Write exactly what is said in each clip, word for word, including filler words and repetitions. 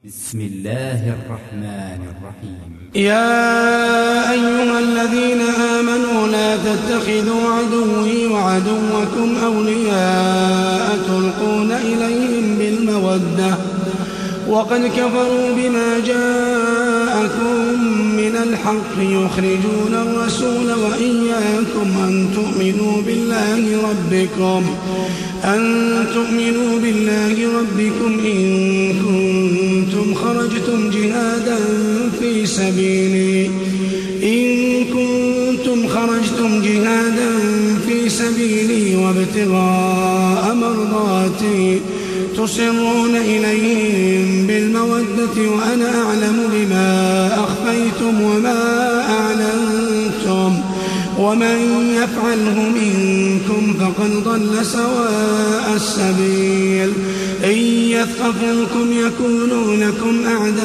بسم الله الرحمن الرحيم. يا أيها الذين آمنوا لا تتخذوا عدوي وعدوكم أولياء تلقون إليهم بالمودة وقد كفروا بما جاءكم من الحق يخرجون الرسول وإياكم أن تؤمنوا بالله ربكم أن تؤمنوا بالله ربكم إن كنتم خرجتم جهادا في سبيلي إن كنتم خرجتم جهادا في سبيلي وابتغاء مرضاتي تصرون إليهم بالمودة وأنا أعلم بما أخفيتم وما أعلنتم ومن يفعله منكم فقد ضل سواء السبيل إن يثقفوكم يكونوا لكم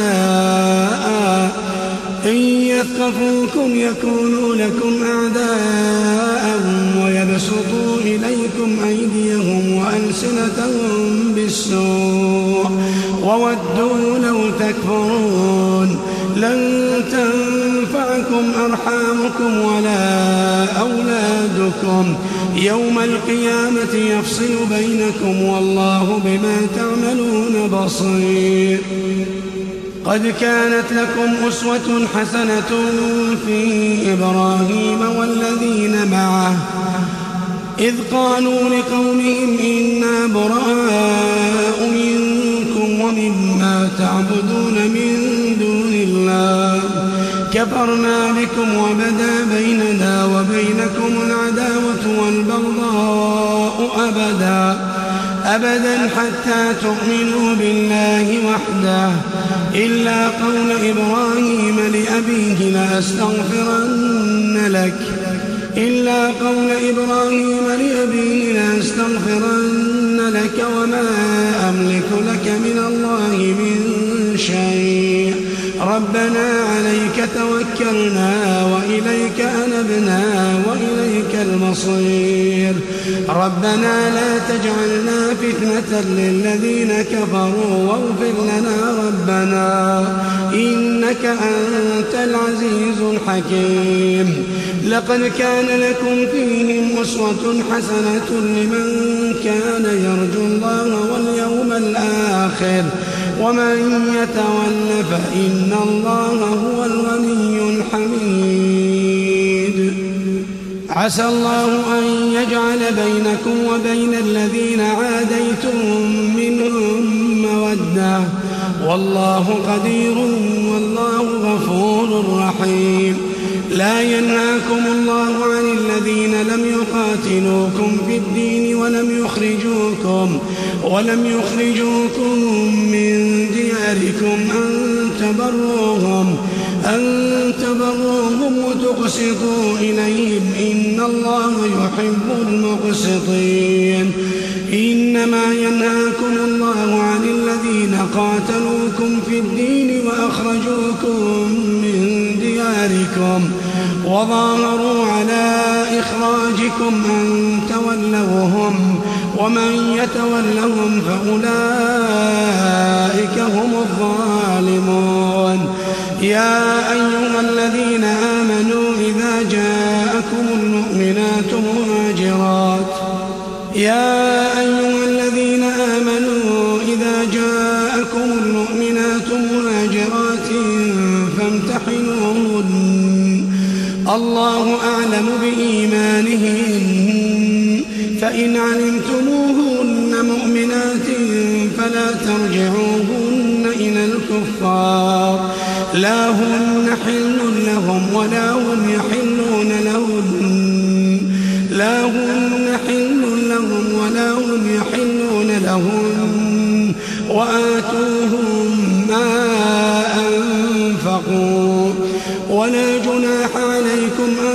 أعداء إن يثقفوكم يكونوا لكم أعداء ويبسطوا إليكم أيديهم وألسنتهم بالسوء وودوا لو تكفرون لن تنفعكم أرحامكم ولا أولادكم يوم القيامة يفصل بينكم والله بما تعملون بصير. قد كانت لكم أسوة حسنة في إبراهيم والذين معه إذ قالوا لقومهم إنا براء منكم ومما تعبدون من دون الله كفرنا بكم وبدا بيننا وبينكم العداوة والبغضاء أبدا أبدا حتى تؤمنوا بالله وحده إلا قول إبراهيم لأبيه لأستغفرن لك إلا قول إبراهيم لأبيه لأستغفرن لك وما أملك لك من الله من شيء ربنا عليك توكلنا وإليك أنبنا وإليك المصير ربنا لا تجعلنا فتنة للذين كفروا واغفر لنا ربنا إنك أنت العزيز الحكيم. لقد كان لكم فيهم أسوة حسنة لمن كان يرجو الله واليوم الآخر ومن يتول فإن الله هو الغني الحميد. عسى الله أن يجعل بينكم وبين الذين عاديتم منهم مودة والله قدير والله غفور رحيم. لا ينهاكم الله عن الذين لم يقاتلوكم في الدين ولم يخرجوكم ولم يخرجوكم من دياركم أن تبروهم أن تبروهم وتقسطوا إليهم إن الله يحب المقسطين. إنما ينهاكم الله عن الذين قاتلوكم في الدين وأخرجوكم من دياركم وظاهروا على إخراجكم أن تولوهم ومن يتولهم فأولئك هم الظالمون. يا أيها الذين آمنوا إذا جاءكم المؤمنات مهاجرات يا أيها الذين آمنوا إذا جاءكم المؤمنات مهاجرات فامتحنوهن الله أعلم بإيمانهن فإن علمتموهن مؤمنات فلا ترجعوهن إلى الكفار لا هن حل لهم ولا هم يحلون لهن لا هن حل لهم ولا هم يحلون لهن وآتوهم ما أنفقوا ولا جناح عليكم أن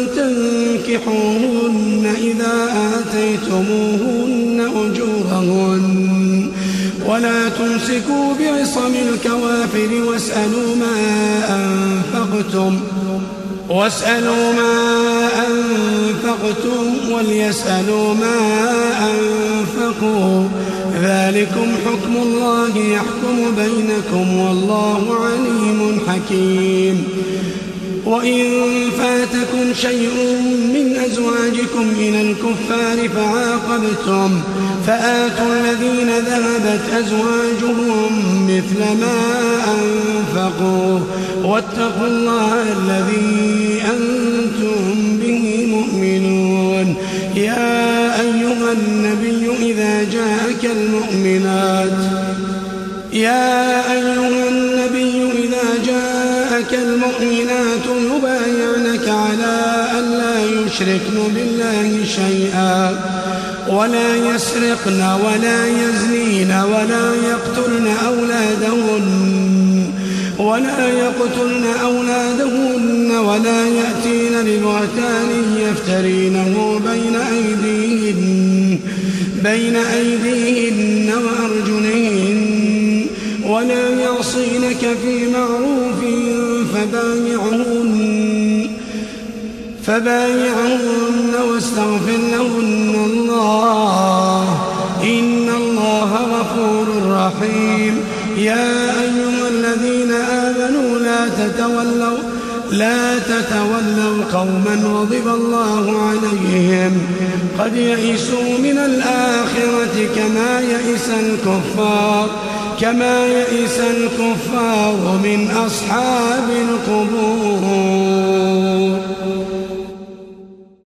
تنكحوهن إذا آتيتموهن أجورهن ولا تمسكوا بعصم الكوافر واسألوا ما أنفقتم واسألوا ما أنفقتم وليسألوا ما أنفقوا ذلكم حكم الله يحكم بينكم والله عليم حكيم. وإن فاتكم شيء من أزواجكم إلى الكفار فعاقبتم فآتوا الذين ذهبت أزواجهم مثل ما أنفقوا واتقوا الله الذي أنتم به مؤمنون. يا أيها النبي إذا جاءك المؤمنات يا أيها النبي إذا جاءك المؤمنات يبايعنك على أن لا يشركن بالله شيئا ولا يسرقن ولا يزنين ولا يقتلن أولادهن ولا يقتلن أولادهن ولا يأتين ببهتان يفترينه بين أيديهن بين أيديهن وأرجلهن ولا يعصينك في معروف فبايعهن فبايعهن واستغفر لهن الله إن الله غفور رحيم. يا أيها الذين آمنوا لا تتولوا لا تتولوا قوما غضب الله عليهم قد يئسوا من الآخرة كما يئس الكفار كما يئس الكفار من أصحاب القبور.